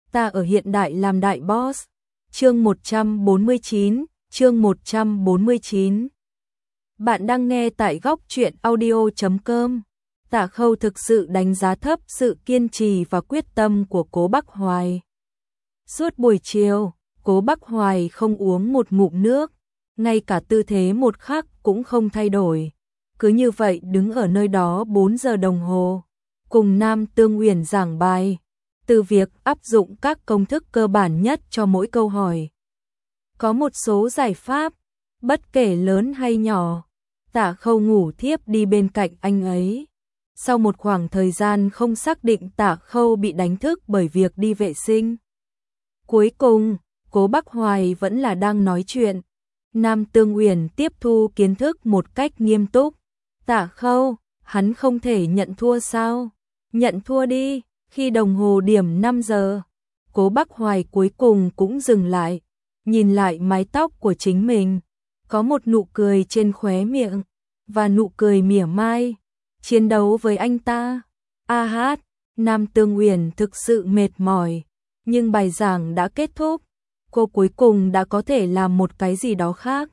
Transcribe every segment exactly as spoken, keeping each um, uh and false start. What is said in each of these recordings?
ta ở hiện đại làm đại boss. Chương một trăm bốn mươi chín, chương một trăm bốn mươi chín. Bạn đang nghe tại góc truyện audio chấm com. Tạ Khâu thực sự đánh giá thấp sự kiên trì và quyết tâm của Cố Bắc Hoài. Suốt buổi chiều, Cố Bắc Hoài không uống một ngụm nước, ngay cả tư thế một khắc cũng không thay đổi. Cứ như vậy đứng ở nơi đó bốn giờ đồng hồ, cùng Nam Tương Uyển giảng bài, từ việc áp dụng các công thức cơ bản nhất cho mỗi câu hỏi. Có một số giải pháp, bất kể lớn hay nhỏ. Tạ Khâu ngủ thiếp đi bên cạnh anh ấy. Sau một khoảng thời gian không xác định, Tạ Khâu bị đánh thức bởi việc đi vệ sinh. Cuối cùng, Cố Bắc Hoài vẫn là đang nói chuyện. Nam Tương Uyển tiếp thu kiến thức một cách nghiêm túc. Tạ Khâu, hắn không thể nhận thua sao? Nhận thua đi. Khi đồng hồ điểm năm giờ, Cố Bắc Hoài cuối cùng cũng dừng lại, nhìn lại mái tóc của chính mình, có một nụ cười trên khóe miệng và nụ cười mỉa mai. Chiến đấu với anh ta. A hát, Nam Tương Uyển thực sự mệt mỏi, nhưng bài giảng đã kết thúc, cô cuối cùng đã có thể làm một cái gì đó khác.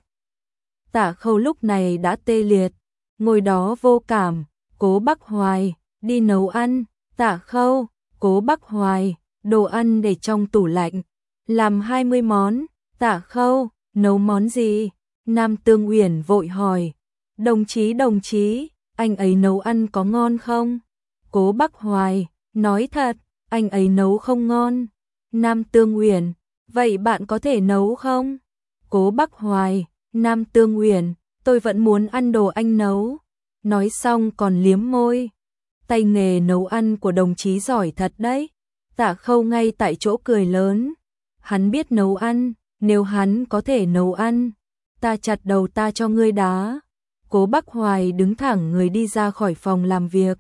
Tạ Khâu lúc này đã tê liệt, ngồi đó vô cảm. Cố Bắc Hoài, đi nấu ăn. Tạ Khâu, Cố Bắc Hoài, đồ ăn để trong tủ lạnh, làm hai mươi món. Tạ Khâu, nấu món gì? Nam Tương Uyển vội hỏi. Đồng chí đồng chí, anh ấy nấu ăn có ngon không? Cố Bắc Hoài, nói thật, anh ấy nấu không ngon. Nam Tương Uyển, vậy bạn có thể nấu không? Cố Bắc Hoài, Nam Tương Uyển, tôi vẫn muốn ăn đồ anh nấu. Nói xong còn liếm môi. Tay nghề nấu ăn của đồng chí giỏi thật đấy. Tạ Khâu ngay tại chỗ cười lớn. Hắn biết nấu ăn, nếu hắn có thể nấu ăn, ta chặt đầu ta cho ngươi đá. Cố Bắc Hoài đứng thẳng người đi ra khỏi phòng làm việc.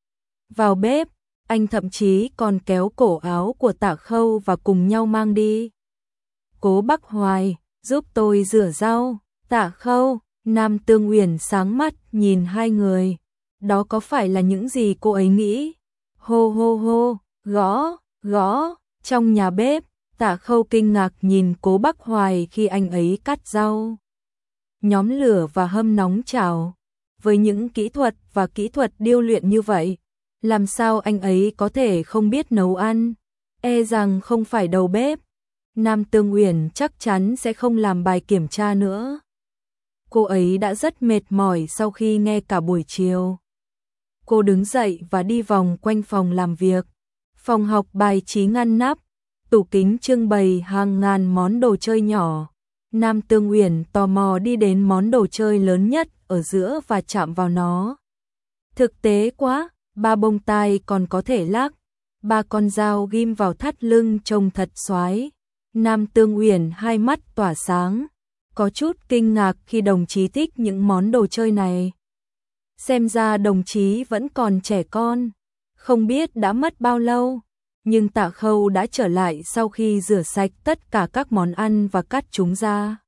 Vào bếp, anh thậm chí còn kéo cổ áo của Tạ Khâu và cùng nhau mang đi. Cố Bắc Hoài, giúp tôi rửa rau. Tạ Khâu, Nam Tương Uyển sáng mắt nhìn hai người. Đó có phải là những gì cô ấy nghĩ? Hô hô hô, gõ, gõ. Trong nhà bếp, Tạ Khâu kinh ngạc nhìn Cố Bắc Hoài khi anh ấy cắt rau, nhóm lửa và hâm nóng chảo. Với những kỹ thuật và kỹ thuật điêu luyện như vậy, làm sao anh ấy có thể không biết nấu ăn? E rằng không phải đầu bếp, Nam Tương Uyển chắc chắn sẽ không làm bài kiểm tra nữa. Cô ấy đã rất mệt mỏi sau khi nghe cả buổi chiều. Cô đứng dậy và đi vòng quanh phòng làm việc. Phòng học bài trí ngăn nắp, tủ kính trưng bày hàng ngàn món đồ chơi nhỏ. Nam Tương Uyển tò mò đi đến món đồ chơi lớn nhất ở giữa và chạm vào nó. Thực tế quá, ba bông tai còn có thể lắc, ba con dao ghim vào thắt lưng trông thật xoái. Nam Tương Uyển hai mắt tỏa sáng, có chút kinh ngạc khi đồng chí thích những món đồ chơi này. Xem ra đồng chí vẫn còn trẻ con, không biết đã mất bao lâu, nhưng Tạ Khâu đã trở lại sau khi rửa sạch tất cả các món ăn và cắt chúng ra.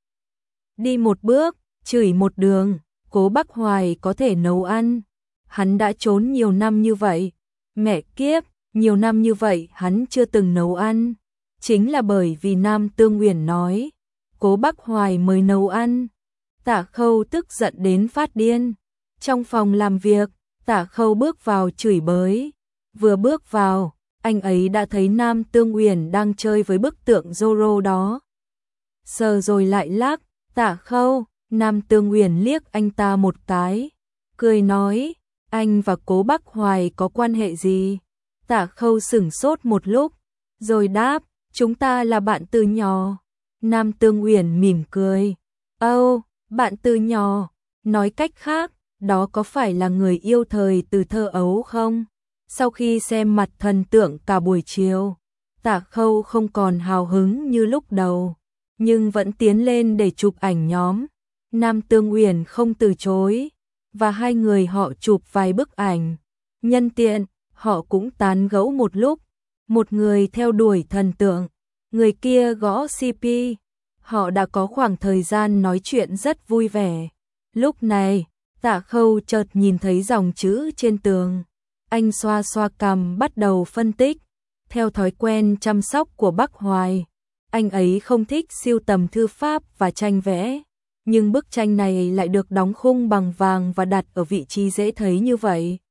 Đi một bước, chửi một đường. Cố Bắc Hoài có thể nấu ăn, hắn đã trốn nhiều năm như vậy. Mẹ kiếp, nhiều năm như vậy hắn chưa từng nấu ăn. Chính là bởi vì Nam Tương Uyển nói, Cố Bắc Hoài mới nấu ăn. Tạ Khâu tức giận đến phát điên. Trong phòng làm việc, Tạ Khâu bước vào chửi bới. Vừa bước vào, anh ấy đã thấy Nam Tương Uyển đang chơi với bức tượng Zorro đó. Sờ rồi lại lắc. Tạ Khâu, Nam Tương Uyển liếc anh ta một cái, cười nói, anh và Cố Bắc Hoài có quan hệ gì? Tạ Khâu sửng sốt một lúc, rồi đáp, chúng ta là bạn từ nhỏ. Nam Tương Uyển mỉm cười, âu, oh, bạn từ nhỏ, nói cách khác, đó có phải là người yêu thời từ thơ ấu không? Sau khi xem mặt thần tượng cả buổi chiều, Tạ Khâu không còn hào hứng như lúc đầu, nhưng vẫn tiến lên để chụp ảnh nhóm. Nam Tương Uyển không từ chối, và hai người họ chụp vài bức ảnh. Nhân tiện, họ cũng tán gẫu một lúc. Một người theo đuổi thần tượng, người kia gõ xê pê. Họ đã có khoảng thời gian nói chuyện rất vui vẻ. Lúc này, Tạ Khâu chợt nhìn thấy dòng chữ trên tường. Anh xoa xoa cằm bắt đầu phân tích. Theo thói quen chăm sóc của Bắc Hoài, anh ấy không thích sưu tầm thư pháp và tranh vẽ, nhưng bức tranh này lại được đóng khung bằng vàng và đặt ở vị trí dễ thấy như vậy.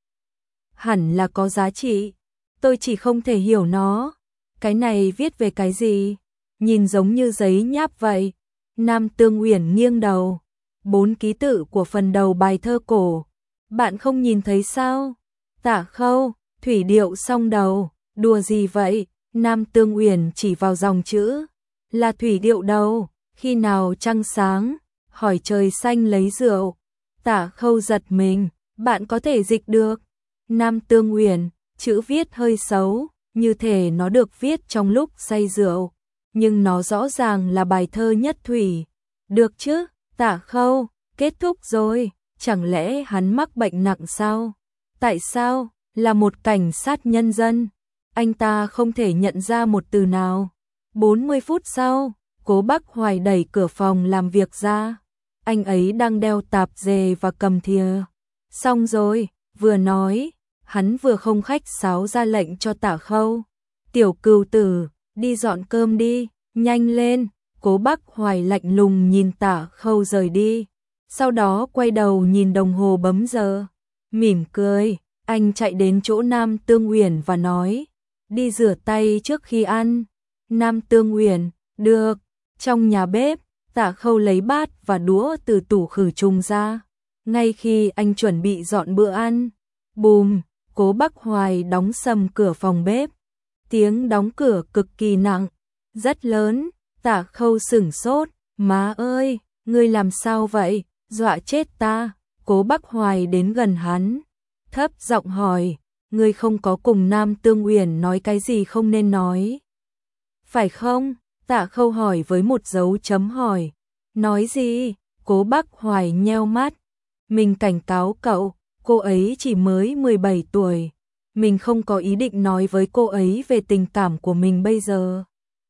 Hẳn là có giá trị, tôi chỉ không thể hiểu nó. Cái này viết về cái gì? Nhìn giống như giấy nháp vậy. Nam Tương Uyển nghiêng đầu. Bốn ký tự của phần đầu bài thơ cổ. Bạn không nhìn thấy sao? Tạ Khâu, thủy điệu song đầu. Đùa gì vậy? Nam Tương Uyển chỉ vào dòng chữ. Là thủy điệu đâu? Khi nào trăng sáng? Hỏi trời xanh lấy rượu. Tạ Khâu giật mình. Bạn có thể dịch được. Nam Tương Uyển, chữ viết hơi xấu, như thể nó được viết trong lúc say rượu. Nhưng nó rõ ràng là bài thơ nhất thủy. Được chứ, Tạ Khâu, kết thúc rồi. Chẳng lẽ hắn mắc bệnh nặng sao? Tại sao? Là một cảnh sát nhân dân. Anh ta không thể nhận ra một từ nào. bốn mươi phút sau, Cố Bắc Hoài đẩy cửa phòng làm việc ra. Anh ấy đang đeo tạp dề và cầm thìa. Xong rồi, vừa nói, hắn vừa không khách sáo ra lệnh cho Tạ Khâu. Tiểu Cừu Tử, đi dọn cơm đi, nhanh lên. Cố Bắc Hoài lạnh lùng nhìn Tạ Khâu rời đi. Sau đó quay đầu nhìn đồng hồ bấm giờ. Mỉm cười, anh chạy đến chỗ Nam Tương Uyển và nói. Đi rửa tay trước khi ăn. Nam Tương Uyển, được. Trong nhà bếp, Tạ Khâu lấy bát và đũa từ tủ khử trùng ra. Ngay khi anh chuẩn bị dọn bữa ăn, bùm, Cố Bắc Hoài đóng sầm cửa phòng bếp. Tiếng đóng cửa cực kỳ nặng, rất lớn. Tạ Khâu sửng sốt. Má ơi, ngươi làm sao vậy? Dọa chết ta. Cố Bắc Hoài đến gần hắn, thấp giọng hỏi. Ngươi không có cùng Nam Tương Uyển nói cái gì không nên nói, phải không? Tạ Khâu hỏi với một dấu chấm hỏi. Nói gì? Cố Bắc Hoài nheo mắt. Mình cảnh cáo cậu, cô ấy chỉ mới mười bảy tuổi. Mình không có ý định nói với cô ấy về tình cảm của mình bây giờ.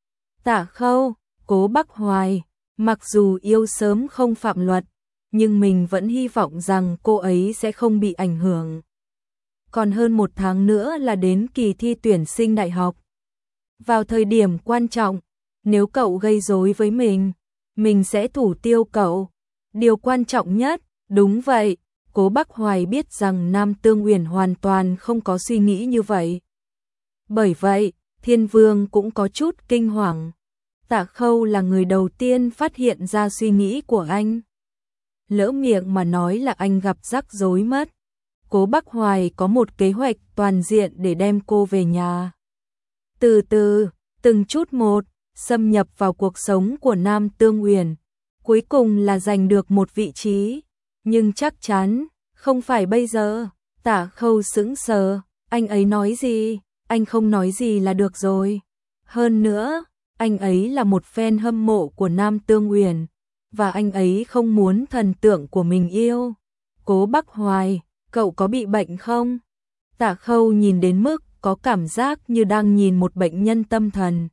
Tạ Khâu, Cố Bắc Hoài, mặc dù yêu sớm không phạm luật, nhưng mình vẫn hy vọng rằng cô ấy sẽ không bị ảnh hưởng. Còn hơn một tháng nữa là đến kỳ thi tuyển sinh đại học. Vào thời điểm quan trọng, nếu cậu gây rối với mình, mình sẽ thủ tiêu cậu. Điều quan trọng nhất, đúng vậy, Cố Bắc Hoài biết rằng Nam Tương Uyển hoàn toàn không có suy nghĩ như vậy. Bởi vậy, Thiên Vương cũng có chút kinh hoàng. Tạ Khâu là người đầu tiên phát hiện ra suy nghĩ của anh. Lỡ miệng mà nói là anh gặp rắc rối mất. Cố Bắc Hoài có một kế hoạch toàn diện để đem cô về nhà. Từ từ, từng chút một, xâm nhập vào cuộc sống của Nam Tương Uyển. Cuối cùng là giành được một vị trí. Nhưng chắc chắn, không phải bây giờ. Tạ Khâu sững sờ. Anh ấy nói gì? Anh không nói gì là được rồi. Hơn nữa, anh ấy là một fan hâm mộ của Nam Tương Uyển. Và anh ấy không muốn thần tượng của mình yêu. Cố Bắc Hoài, cậu có bị bệnh không? Tạ Khâu nhìn đến mức có cảm giác như đang nhìn một bệnh nhân tâm thần.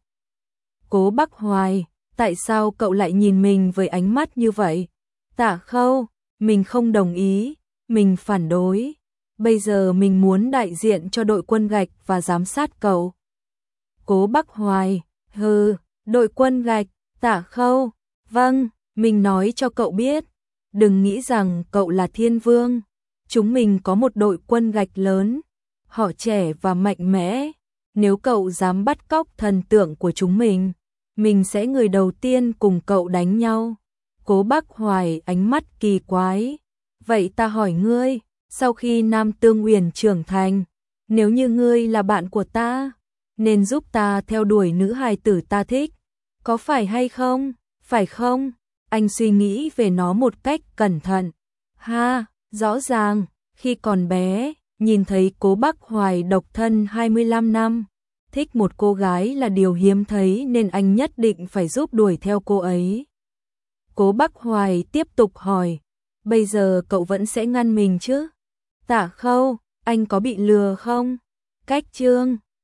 Cố Bắc Hoài, tại sao cậu lại nhìn mình với ánh mắt như vậy? Tạ Khâu, mình không đồng ý, mình phản đối. Bây giờ mình muốn đại diện cho đội quân gạch và giám sát cậu. Cố Bắc Hoài, hừ, đội quân gạch. Tạ Khâu, vâng, mình nói cho cậu biết. Đừng nghĩ rằng cậu là Thiên Vương. Chúng mình có một đội quân gạch lớn. Họ trẻ và mạnh mẽ. Nếu cậu dám bắt cóc thần tượng của chúng mình, mình sẽ người đầu tiên cùng cậu đánh nhau. Cố Bắc Hoài ánh mắt kỳ quái. Vậy ta hỏi ngươi, sau khi Nam Tương Uyển trưởng thành, nếu như ngươi là bạn của ta, nên giúp ta theo đuổi nữ hài tử ta thích, có phải hay không? Phải không? Anh suy nghĩ về nó một cách cẩn thận. Ha, rõ ràng, khi còn bé, nhìn thấy Cố Bắc Hoài độc thân hai mươi lăm năm, thích một cô gái là điều hiếm thấy nên anh nhất định phải giúp đuổi theo cô ấy. Cố Bắc Hoài tiếp tục hỏi, bây giờ cậu vẫn sẽ ngăn mình chứ? Tạ Khâu, anh có bị lừa không? Cách chương